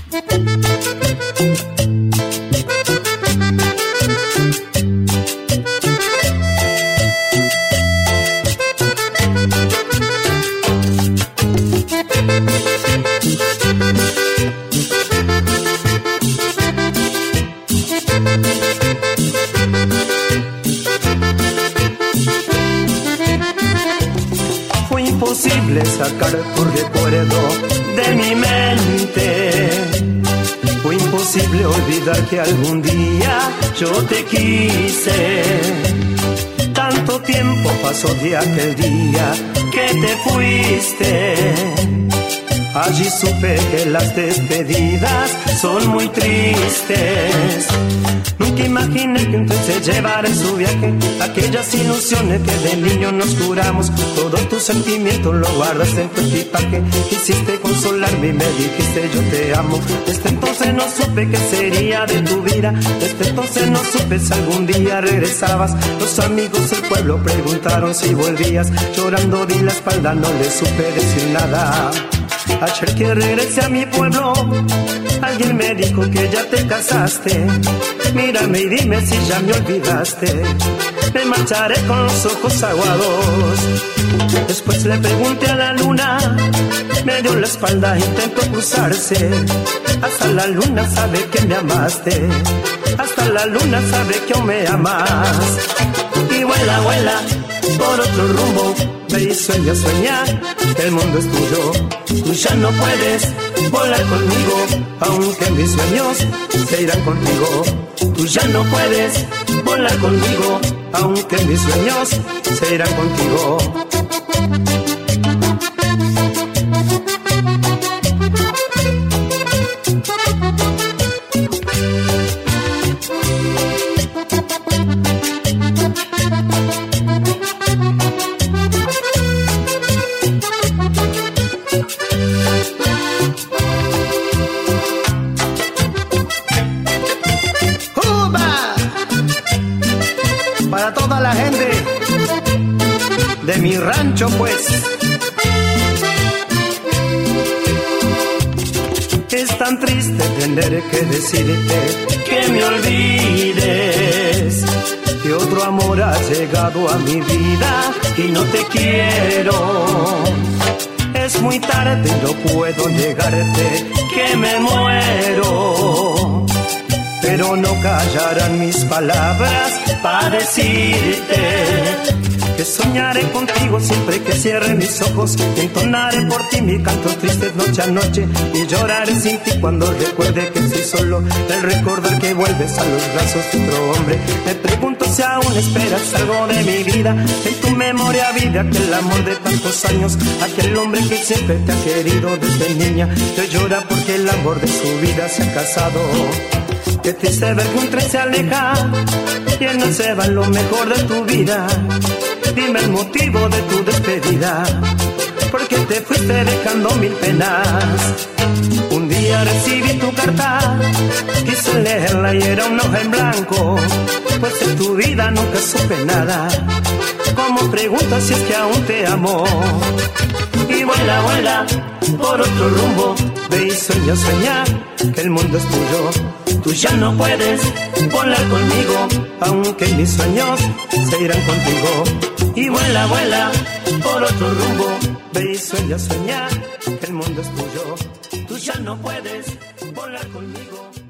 Fue imposible sacar tu recuerdo de mi mente. Fue imposible olvidar que algún día yo te quise. Tanto tiempo pasó de aquel día que te fuiste. Allí supe que las despedidas son muy tristes. Nunca imaginé que entonces llevar en su viaje aquellas ilusiones que de niño nos juramos. Todos tus sentimientos lo guardas en tu equipaje. Quisiste consolarme y me dijiste yo te amo. Desde entonces no supe qué sería de tu vida. Desde entonces no supe si algún día regresabas. Los amigos del pueblo preguntaron si volvías. Llorando di la espalda, no les supe decir nada. Ayer que regresé a mi pueblo, alguien me dijo que ya te casaste. Mírame y dime si ya me olvidaste. Me marcharé con los ojos aguados. Después le pregunté a la luna, me dio la espalda, intentó cruzarse. Hasta la luna sabe que me amaste. Hasta la luna sabe que aún me amas. Y vuela, vuela por otro rumbo. Ve y sueña, sueña, que el mundo es tuyo. Tú ya no puedes volar conmigo, aunque mis sueños se irán contigo. Tú ya no puedes volar conmigo, aunque mis sueños se irán contigo. Para toda la gente de mi rancho, pues. Es tan triste tener que decirte que me olvides, que otro amor ha llegado a mi vida y no te quiero. Es muy tarde y no puedo negarte que me muero. Pero no callarán mis palabras para decirte que soñaré contigo siempre que cierre mis ojos. Que entonaré por ti mi canto triste noche a noche. Y lloraré sin ti cuando recuerde que estoy solo. El recordar que vuelves a los brazos de otro hombre. Me pregunto si aún esperas algo de mi vida. En tu memoria vive aquel amor de tantos años. Aquel hombre que siempre te ha querido desde niña. Que llora porque el amor de su vida se ha casado. Qué triste ver que un tren se aleja y él no se va en lo mejor de tu vida. Dime el motivo de tu despedida, porque te fuiste dejando mil penas. Un día recibí tu carta, quise leerla y era una hoja en blanco. Pues de tu vida nunca supe nada. Como preguntas si es que aún te amo. Y vuela, vuela por otro rumbo. Ve y sueña, sueña, que el mundo es tuyo. Tú ya no puedes volar conmigo, aunque mis sueños se irán contigo. Y vuela, vuela por otro rumbo. Ve y sueña, sueña, que el mundo es tuyo. Tú ya no puedes volar conmigo.